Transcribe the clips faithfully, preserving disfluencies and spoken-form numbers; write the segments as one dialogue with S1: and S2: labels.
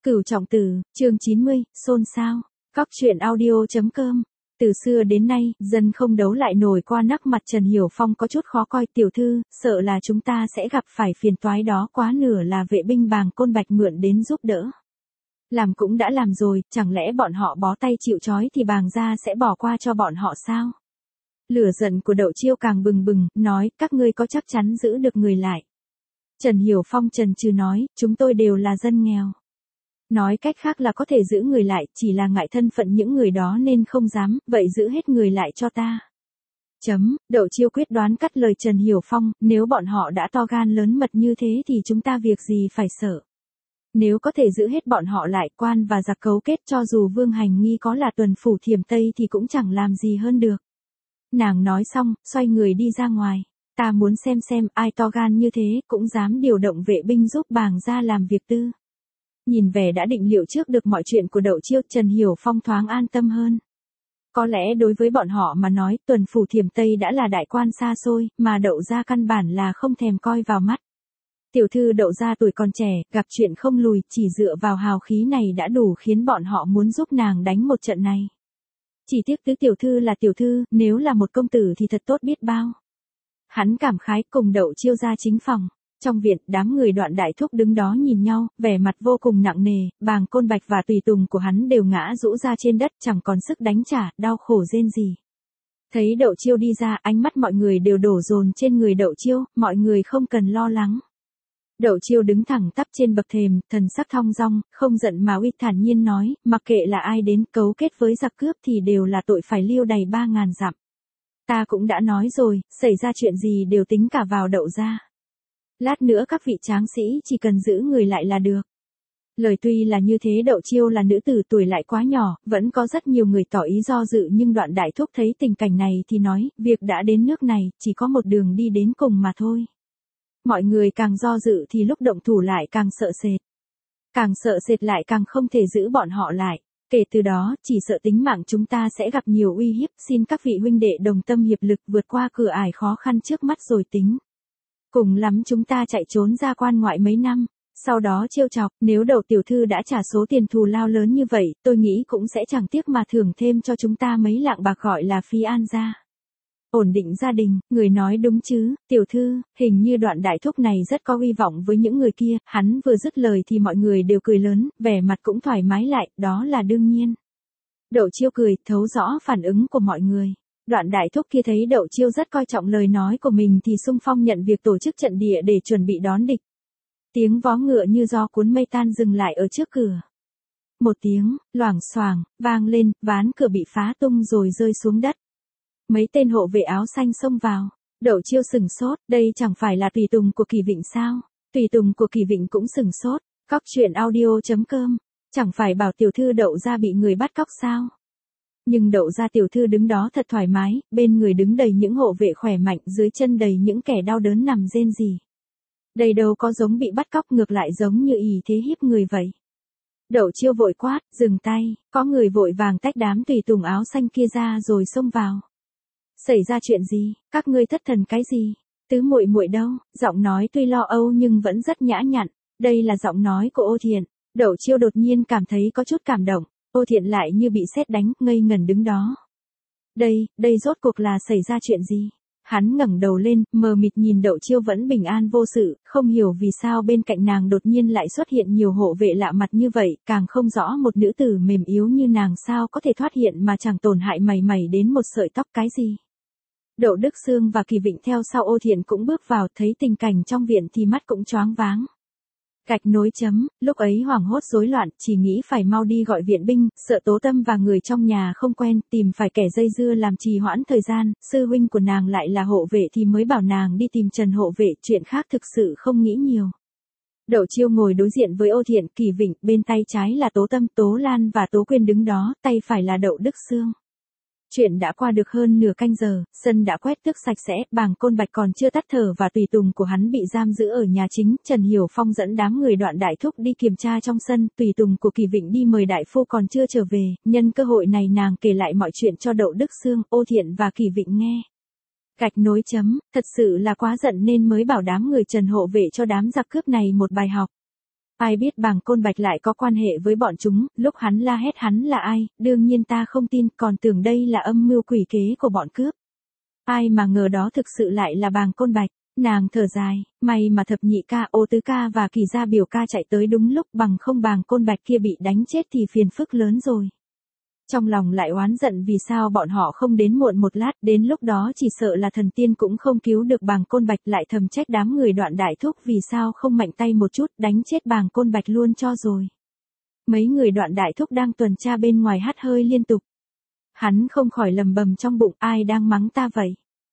S1: Cửu Trọng Tử, chương chín mươi, xôn xao. Các truyện audio.com. Từ xưa đến nay, dân không đấu lại nổi qua nắc mặt Trần Hiểu Phong có chút khó coi. Tiểu thư, sợ là chúng ta sẽ gặp phải phiền toái đó, quá nửa là vệ binh Bàng Côn Bạch mượn đến giúp đỡ. Làm cũng đã làm rồi, chẳng lẽ bọn họ bó tay chịu trói thì Bàng gia sẽ bỏ qua cho bọn họ sao? Lửa giận của Đậu Chiêu càng bừng bừng, nói, các ngươi có chắc chắn giữ được người lại? Trần Hiểu Phong chần chừ nói, chúng tôi đều là dân nghèo. Nói cách khác là có thể giữ người lại, chỉ là ngại thân phận những người đó nên không dám, vậy giữ hết người lại cho ta. Chấm, Đậu Chiêu quyết đoán cắt lời Trần Hiểu Phong, nếu bọn họ đã to gan lớn mật như thế thì chúng ta việc gì phải sợ. Nếu có thể giữ hết bọn họ lại, quan và giặc cấu kết, cho dù Vương Hành Nghi có là tuần phủ Thiểm Tây thì cũng chẳng làm gì hơn được. Nàng nói xong, xoay người đi ra ngoài. Ta muốn xem xem ai to gan như thế, cũng dám điều động vệ binh giúp Bàng gia làm việc tư. Nhìn vẻ đã định liệu trước được mọi chuyện của Đậu Chiêu, Trần Hiểu Phong thoáng an tâm hơn. Có lẽ đối với bọn họ mà nói, tuần phủ Thiểm Tây đã là đại quan xa xôi, mà Đậu gia căn bản là không thèm coi vào mắt. Tiểu thư Đậu gia tuổi còn trẻ, gặp chuyện không lùi, chỉ dựa vào hào khí này đã đủ khiến bọn họ muốn giúp nàng đánh một trận này. Chỉ tiếc tứ tiểu thư là tiểu thư, nếu là một công tử thì thật tốt biết bao. Hắn cảm khái, cùng Đậu Chiêu ra chính phòng. Trong viện, đám người Đoạn Đại Thúc đứng đó nhìn nhau, vẻ mặt vô cùng nặng nề, Bàng Côn Bạch và tùy tùng của hắn đều ngã rũ ra trên đất, chẳng còn sức đánh trả, đau khổ rên rỉ. Thấy Đậu Chiêu đi ra, ánh mắt mọi người đều đổ dồn trên người Đậu Chiêu, mọi người không cần lo lắng. Đậu Chiêu đứng thẳng tắp trên bậc thềm, thần sắc thong dong, không giận mà uy thản nhiên nói, mặc kệ là ai đến cấu kết với giặc cướp thì đều là tội phải liêu đầy ba ngàn dặm. Ta cũng đã nói rồi, xảy ra chuyện gì đều tính cả vào Đậu gia. Lát nữa các vị tráng sĩ chỉ cần giữ người lại là được. Lời tuy là như thế, Đậu Chiêu là nữ tử tuổi lại quá nhỏ, vẫn có rất nhiều người tỏ ý do dự, nhưng Đoạn Đại Thúc thấy tình cảnh này thì nói, việc đã đến nước này, chỉ có một đường đi đến cùng mà thôi. Mọi người càng do dự thì lúc động thủ lại càng sợ sệt. Càng sợ sệt lại càng không thể giữ bọn họ lại. Kể từ đó, chỉ sợ tính mạng chúng ta sẽ gặp nhiều uy hiếp, xin các vị huynh đệ đồng tâm hiệp lực vượt qua cửa ải khó khăn trước mắt rồi tính. Cùng lắm chúng ta chạy trốn ra quan ngoại mấy năm, sau đó trêu chọc, nếu Đậu tiểu thư đã trả số tiền thù lao lớn như vậy, tôi nghĩ cũng sẽ chẳng tiếc mà thưởng thêm cho chúng ta mấy lạng bạc gọi là phí an gia. Ổn định gia đình, người nói đúng chứ, tiểu thư, hình như Đoạn Đại Thúc này rất có hy vọng với những người kia, hắn vừa dứt lời thì mọi người đều cười lớn, vẻ mặt cũng thoải mái lại, đó là đương nhiên. Đậu Chiêu cười, thấu rõ phản ứng của mọi người. Đoạn Đại Thúc kia thấy Đậu Chiêu rất coi trọng lời nói của mình thì xung phong nhận việc tổ chức trận địa để chuẩn bị đón địch. Tiếng vó ngựa như gió cuốn mây tan dừng lại ở trước cửa. Một tiếng, loảng xoảng, vang lên, ván cửa bị phá tung rồi rơi xuống đất. Mấy tên hộ vệ áo xanh xông vào. Đậu Chiêu sừng sốt, đây chẳng phải là tùy tùng của Kỳ Vịnh sao? Tùy tùng của Kỳ Vịnh cũng sừng sốt. Cóc truyện audio.com. Chẳng phải bảo tiểu thư Đậu gia bị người bắt cóc sao? Nhưng Đậu gia tiểu thư đứng đó thật thoải mái, bên người đứng đầy những hộ vệ khỏe mạnh, dưới chân đầy những kẻ đau đớn nằm rên rỉ. Đây đâu có giống bị bắt cóc, ngược lại giống như ỷ thế hiếp người vậy. Đậu Chiêu vội quát, dừng tay, có người vội vàng tách đám tùy tùng áo xanh kia ra rồi xông vào. Xảy ra chuyện gì, các ngươi thất thần cái gì? Tứ muội muội đâu? Giọng nói tuy lo âu nhưng vẫn rất nhã nhặn. Đây là giọng nói của Ô Thiện. Đậu Chiêu đột nhiên cảm thấy có chút cảm động. Ô Thiện lại như bị sét đánh, ngây ngẩn đứng đó. Đây, đây rốt cuộc là xảy ra chuyện gì? Hắn ngẩng đầu lên, mờ mịt nhìn Đậu Chiêu vẫn bình an vô sự, không hiểu vì sao bên cạnh nàng đột nhiên lại xuất hiện nhiều hộ vệ lạ mặt như vậy, càng không rõ một nữ tử mềm yếu như nàng sao có thể thoát hiện mà chẳng tổn hại mảy mảy đến một sợi tóc cái gì. Đậu Đức Sương và Kỳ Vịnh theo sau Ô Thiện cũng bước vào, thấy tình cảnh trong viện thì mắt cũng choáng váng. Gạch nối chấm, lúc ấy hoảng hốt rối loạn, chỉ nghĩ phải mau đi gọi viện binh, sợ Tố Tâm và người trong nhà không quen, tìm phải kẻ dây dưa làm trì hoãn thời gian, sư huynh của nàng lại là hộ vệ thì mới bảo nàng đi tìm Trần hộ vệ, chuyện khác thực sự không nghĩ nhiều. Đậu Chiêu ngồi đối diện với Ô Thiện, Kỳ Vịnh, bên tay trái là Tố Tâm, Tố Lan và Tố Quyên đứng đó, tay phải là Đậu Đức Sương. Chuyện đã qua được hơn nửa canh giờ, sân đã quét tước sạch sẽ, Bàng Côn Bạch còn chưa tắt thở và tùy tùng của hắn bị giam giữ ở nhà chính, Trần Hiểu Phong dẫn đám người Đoạn Đại Thúc đi kiểm tra trong sân, tùy tùng của Kỳ Vịnh đi mời đại phu còn chưa trở về, nhân cơ hội này nàng kể lại mọi chuyện cho Đậu Đức Sương, Ô Thiện và Kỳ Vịnh nghe. Gạch nối chấm, thật sự là quá giận nên mới bảo đám người Trần hộ vệ cho đám giặc cướp này một bài học. Ai biết Bàng Côn Bạch lại có quan hệ với bọn chúng, lúc hắn la hét hắn là ai, đương nhiên ta không tin, còn tưởng đây là âm mưu quỷ kế của bọn cướp. Ai mà ngờ đó thực sự lại là Bàng Côn Bạch. Nàng thở dài, may mà thập nhị ca, ô tứ ca và kỳ gia biểu ca chạy tới đúng lúc, bằng không Bàng Côn Bạch kia bị đánh chết thì phiền phức lớn rồi. Trong lòng lại oán giận vì sao bọn họ không đến muộn một lát, đến lúc đó chỉ sợ là thần tiên cũng không cứu được Bàng Côn Bạch, lại thầm trách đám người Đoạn Đại Thúc vì sao không mạnh tay một chút, đánh chết Bàng Côn Bạch luôn cho rồi. Mấy người Đoạn Đại Thúc đang tuần tra bên ngoài hắt hơi liên tục. Hắn không khỏi lầm bầm trong bụng, ai đang mắng ta vậy?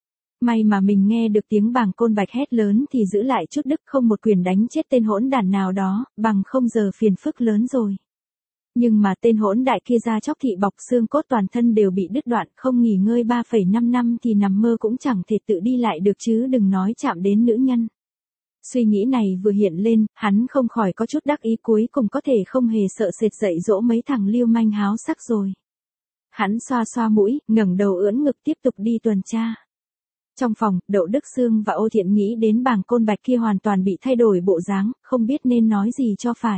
S1: May mà mình nghe được tiếng Bàng Côn Bạch hét lớn thì giữ lại chút đức, không một quyền đánh chết tên hỗn đản nào đó, bằng không giờ phiền phức lớn rồi. Nhưng mà tên hỗn đại kia ra chóc thị bọc xương cốt toàn thân đều bị đứt đoạn, không nghỉ ngơi ba phẩy năm năm thì nằm mơ cũng chẳng thể tự đi lại được chứ đừng nói chạm đến nữ nhân. Suy nghĩ này vừa hiện lên, hắn không khỏi có chút đắc ý, cuối cùng có thể không hề sợ sệt dạy dỗ mấy thằng lưu manh háo sắc rồi. Hắn xoa xoa mũi, ngẩng đầu ưỡn ngực tiếp tục đi tuần tra. Trong phòng, Đậu Đức Sương và Ô Thiện nghĩ đến Bàng Côn Bạch kia hoàn toàn bị thay đổi bộ dáng, không biết nên nói gì cho phải.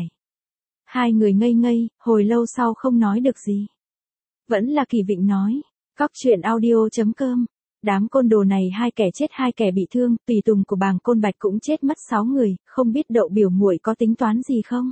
S1: Hai người ngây ngây, hồi lâu sau không nói được gì. Vẫn là Kỳ Vịnh nói, Cóc truyện audio chấm com. Đám côn đồ này hai kẻ chết hai kẻ bị thương, tùy tùng của Bàng Côn Bạch cũng chết mất sáu người, không biết Đậu biểu muội có tính toán gì không?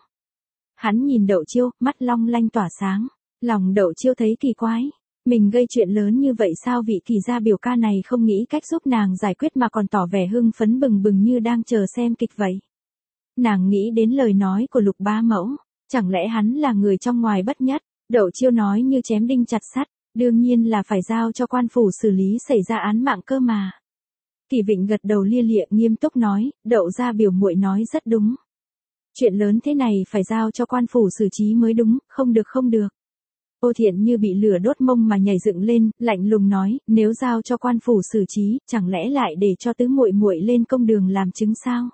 S1: Hắn nhìn Đậu Chiêu, mắt long lanh tỏa sáng. Lòng Đậu Chiêu thấy kỳ quái. Mình gây chuyện lớn như vậy sao vị Kỳ gia biểu ca này không nghĩ cách giúp nàng giải quyết mà còn tỏ vẻ hưng phấn bừng bừng như đang chờ xem kịch vậy. Nàng nghĩ đến lời nói của Lục Bá Mẫu. Chẳng lẽ hắn là người trong ngoài bất nhất? Đậu Chiêu nói như chém đinh chặt sắt, đương nhiên là phải giao cho quan phủ xử lý xảy ra án mạng cơ mà. Kỳ Vịnh gật đầu lia lịa nghiêm túc nói, Đậu gia biểu muội nói rất đúng. Chuyện lớn thế này phải giao cho quan phủ xử trí mới đúng, không được không được. Ô Thiện như bị lửa đốt mông mà nhảy dựng lên, lạnh lùng nói, nếu giao cho quan phủ xử trí, chẳng lẽ lại để cho tứ muội muội lên công đường làm chứng sao?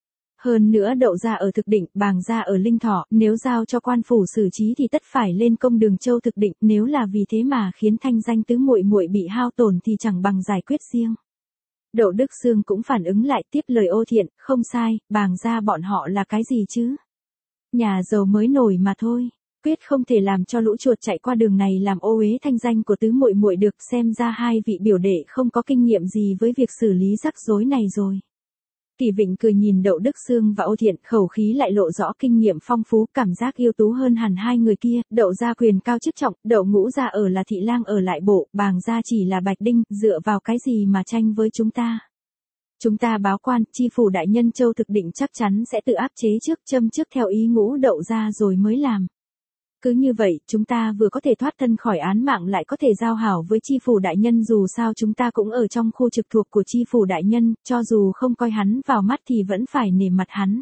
S1: Hơn nữa Đậu gia ở Thực Định, Bàng gia ở Linh Thọ, nếu giao cho quan phủ xử trí thì tất phải lên công đường Châu Thực Định, nếu là vì thế mà khiến thanh danh tứ muội muội bị hao tổn thì chẳng bằng giải quyết riêng. Đậu Đức Sương cũng phản ứng lại tiếp lời Ô Thiện, không sai, Bàng gia bọn họ là cái gì chứ? Nhà giàu mới nổi mà thôi, quyết không thể làm cho lũ chuột chạy qua đường này làm ô uế thanh danh của tứ muội muội được, xem ra hai vị biểu đệ không có kinh nghiệm gì với việc xử lý rắc rối này rồi. Kỳ Vịnh cười nhìn Đậu Đức Sương và Ô Thiện, khẩu khí lại lộ rõ kinh nghiệm phong phú, cảm giác ưu tú hơn hẳn hai người kia. Đậu gia quyền cao chức trọng, Đậu Ngũ gia ở là thị lang ở lại bộ, Bàng gia chỉ là bạch đinh, dựa vào cái gì mà tranh với chúng ta? Chúng ta báo quan, chi phủ đại nhân Châu Thực Định chắc chắn sẽ tự áp chế trước, châm trước theo ý Ngũ Đậu gia rồi mới làm. Cứ như vậy, chúng ta vừa có thể thoát thân khỏi án mạng lại có thể giao hảo với chi phủ đại nhân, dù sao chúng ta cũng ở trong khu trực thuộc của chi phủ đại nhân, cho dù không coi hắn vào mắt thì vẫn phải nể mặt hắn.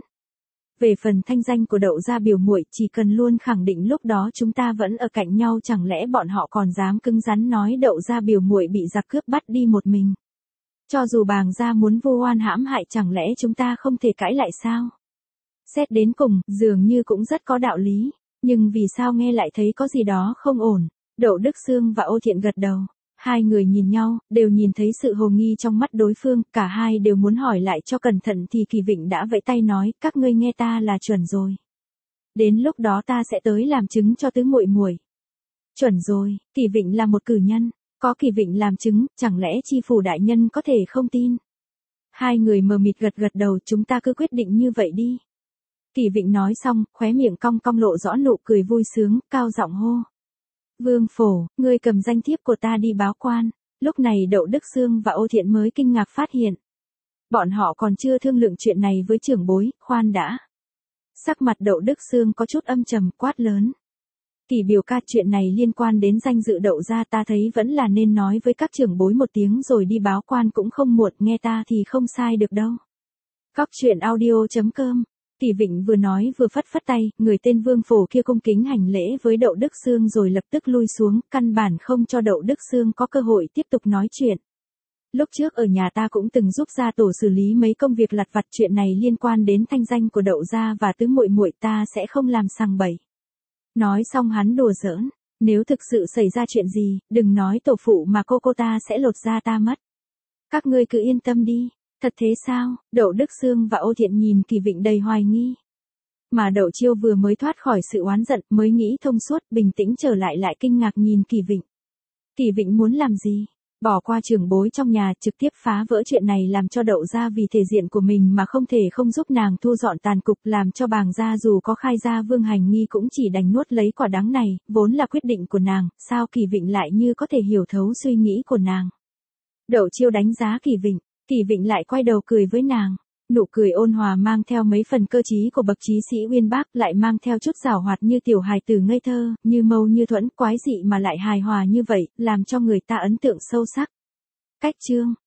S1: Về phần thanh danh của Đậu gia biểu muội, chỉ cần luôn khẳng định lúc đó chúng ta vẫn ở cạnh nhau, chẳng lẽ bọn họ còn dám cứng rắn nói Đậu gia biểu muội bị giặc cướp bắt đi một mình? Cho dù Bàng gia muốn vu oan hãm hại, chẳng lẽ chúng ta không thể cãi lại sao? Xét đến cùng, dường như cũng rất có đạo lý. Nhưng vì sao nghe lại thấy có gì đó không ổn? Đậu Đức Sương và Ô Thiện gật đầu. Hai người nhìn nhau, đều nhìn thấy sự hồ nghi trong mắt đối phương, cả hai đều muốn hỏi lại cho cẩn thận thì Kỳ Vịnh đã vẫy tay nói, các ngươi nghe ta là chuẩn rồi. Đến lúc đó ta sẽ tới làm chứng cho tứ muội muội. Chuẩn rồi, Kỳ Vịnh là một cử nhân, có Kỳ Vịnh làm chứng, chẳng lẽ chi phủ đại nhân có thể không tin? Hai người mờ mịt gật gật đầu, chúng ta cứ quyết định như vậy đi. Kỳ Vịnh nói xong, khóe miệng cong cong lộ rõ nụ cười vui sướng, cao giọng hô. Vương Phổ, ngươi cầm danh thiếp của ta đi báo quan. Lúc này Đậu Đức Sương và Ô Thiện mới kinh ngạc phát hiện. Bọn họ còn chưa thương lượng chuyện này với trưởng bối, khoan đã. Sắc mặt Đậu Đức Sương có chút âm trầm, quát lớn. Kỳ biểu ca, chuyện này liên quan đến danh dự Đậu gia, ta thấy vẫn là nên nói với các trưởng bối một tiếng rồi đi báo quan cũng không muộn, nghe ta thì không sai được đâu. Cóc truyện audio chấm com. Kỳ Vịnh vừa nói vừa phất phất tay, người tên Vương Phổ kia cung kính hành lễ với Đậu Đức Sương rồi lập tức lui xuống, căn bản không cho Đậu Đức Sương có cơ hội tiếp tục nói chuyện. Lúc trước ở nhà ta cũng từng giúp gia tổ xử lý mấy công việc lặt vặt, chuyện này liên quan đến thanh danh của Đậu gia và tứ muội muội, ta sẽ không làm sằng bậy. Nói xong hắn đùa giỡn, nếu thực sự xảy ra chuyện gì, đừng nói tổ phụ mà cô cô ta sẽ lột da ta mất. Các ngươi cứ yên tâm đi. Thật thế sao? Đậu Đức Sương và Ô Thiện nhìn Kỳ Vịnh đầy hoài nghi. Mà Đậu Chiêu vừa mới thoát khỏi sự oán giận, mới nghĩ thông suốt, bình tĩnh trở lại lại kinh ngạc nhìn Kỳ Vịnh. Kỳ Vịnh muốn làm gì? Bỏ qua trưởng bối trong nhà, trực tiếp phá vỡ chuyện này làm cho Đậu gia vì thể diện của mình mà không thể không giúp nàng thu dọn tàn cục, làm cho Bàng gia dù có khai ra Vương Hành Nghi cũng chỉ đành nuốt lấy quả đắng này, vốn là quyết định của nàng, sao Kỳ Vịnh lại như có thể hiểu thấu suy nghĩ của nàng. Đậu Chiêu đánh giá Kỳ Vịnh, Kỳ Vịnh lại quay đầu cười với nàng. Nụ cười ôn hòa mang theo mấy phần cơ trí của bậc trí sĩ uyên bác, lại mang theo chút giảo hoạt như tiểu hài tử ngây thơ, như mâu như thuẫn, quái dị mà lại hài hòa như vậy, làm cho người ta ấn tượng sâu sắc. Cách chương